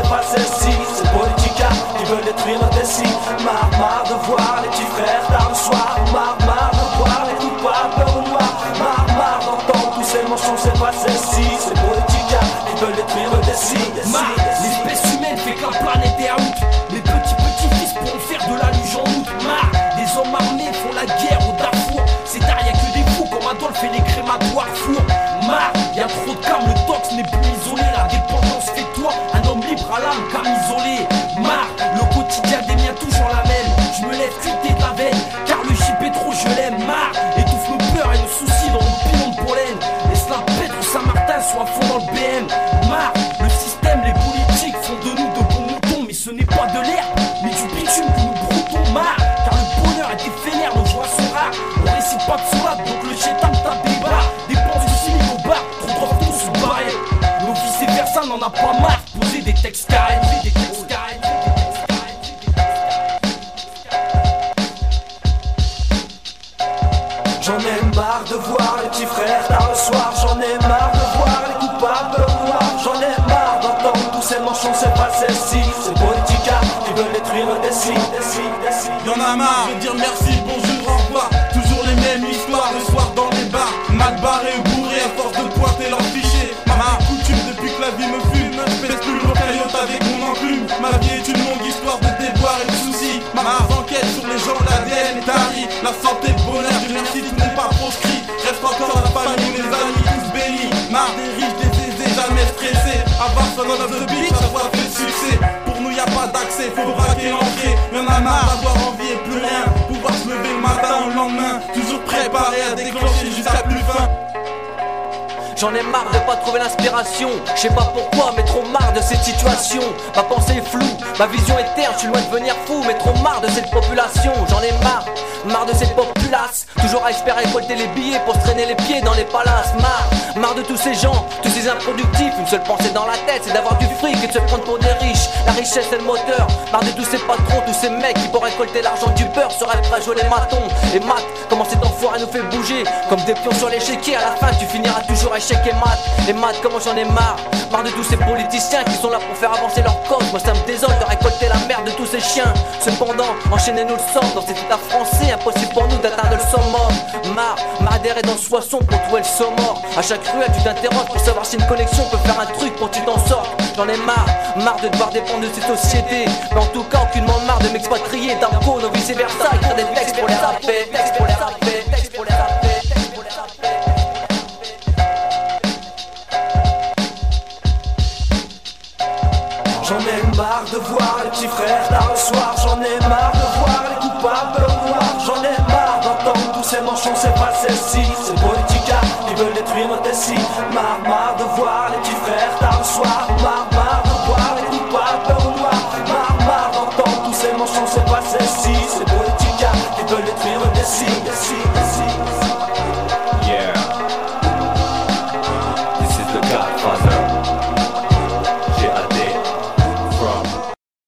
pas celle-ci. C'est Politica qui veulent détruire notre récit. Marre de voir les petits frères tard le soir. Marre de voir les coupables peur au noir. Marre d'entendre tous ces mensonges, c'est pas celle-ci. C'est Politica qui veulent détruire notre récit. L'espèce humaine fait que la planète est out. Les petits fils pourront faire de la luge en août. Des hommes armés font la guerre au Darfour. C'est tard, y'a que des fous comme Adolphe et les crématoires fours. Y'a trop de calme, le tox n'est plus isolé. La dépendance fait toi un homme libre à l'âme comme isolé. Le quotidien des miens toujours la même. Je me lève cuité de la veine, car le chip est trop, je l'aime. Étouffe nos peurs et nos soucis dans nos pilons de pollen. Laisse la pète ou Saint-Martin soit à fond dans le BM. Le système, les politiques font de nous de bons moutons. Mais ce n'est pas de l'herbe, mais du bitume que nous broutons. Car le bonheur est éphémère, nos joies sont rares. On récite pas de sourate, donc le chétan tape des barres. Dépense du cynique au bar, trop drogue tout sous barrette. Nos vice versa n'en a pas marre. Poser des textes carrés, J'en ai marre de voir les petits frères tard le soir. J'en ai marre de voir les coupables peur au noir. J'en ai marre d'entendre tous ces manchons, c'est pas celle-ci. C'est Politica qui veulent détruire le récit. Y'en a marre de dire merci, bonjour, au revoir. Toujours les mêmes histoires, le soir dans les bars. Mal barré ou bourré à force de pointer leur fichier. Ma coutume depuis que la vie me fume. Je pèse plus le caillotte avec mon enclume. Ma vie est une longue histoire de déboires et de soucis. Ma enquête sur les gens, l'ADN est tari. La santé, le bonheur, Dieu merci, tout n'est pas proscrit. Reste encore la famille, les amis, tous bénis. Marre des riches, des aisés, jamais stressés. Avoir son of the beach, ça soit fait succès. Pour nous y a pas d'accès, faut braquer l'entrée. Y'en a marre d'avoir envie et plus rien. Pouvoir se lever le matin au lendemain. Toujours préparé à déclencher jusqu'à plus fin. J'en ai marre de pas trouver l'inspiration. Je sais pas pourquoi, mais trop marre de cette situation. Ma pensée est floue, ma vision est terne. Je suis loin de devenir fou, mais trop marre de cette population. J'en ai marre de cette populace. Toujours à espérer récolter les billets pour se traîner les pieds dans les palaces. Marre de tous ces gens, tous ces improductifs. Une seule pensée dans la tête, c'est d'avoir du fric et de se prendre pour des riches. La richesse c'est le moteur. Marre de tous ces patrons, tous ces mecs qui pour récolter l'argent du beurre seraient prêts à jouer les matons. Et Matt, comment cet enfoiré nous fait bouger comme des pions sur l'échiquier. À la fin tu finiras toujours échec et Matt, comment j'en ai marre de tous ces politiciens qui sont là pour faire avancer leur cause. Moi ça me désole de récolter la merde de tous ces chiens. Cependant, enchaînez-nous le sort dans cet état français. Impossible pour nous d'atteindre le summum. Marre d'errer dans le soissons pour trouver le saumon. À chaque ruelle tu t'interroges pour savoir si une connexion peut faire un truc pour que tu t'en sortes. J'en ai marre de devoir dépendre de cette société. Mais en tout cas aucunement marre de m'expatrier d'Arco, non vice versa. Écrire des textes pour les rapper, textes pour les rapper, textes pour les rapper. J'en ai marre de voir les petits frères tard le soir. J'en ai marre de voir les coupables peur au noir. J'en ai marre d'entendre tous ces manchons, c'est pas celle-ci. C'est Politica qui veulent détruire notre récit. Marre de voir les petits frères tard le soir. Marre de voir les coupables peur au noir. Marre d'entendre tous ces manchons, c'est pas celle-ci. C'est Politica qui veulent détruire notre récit.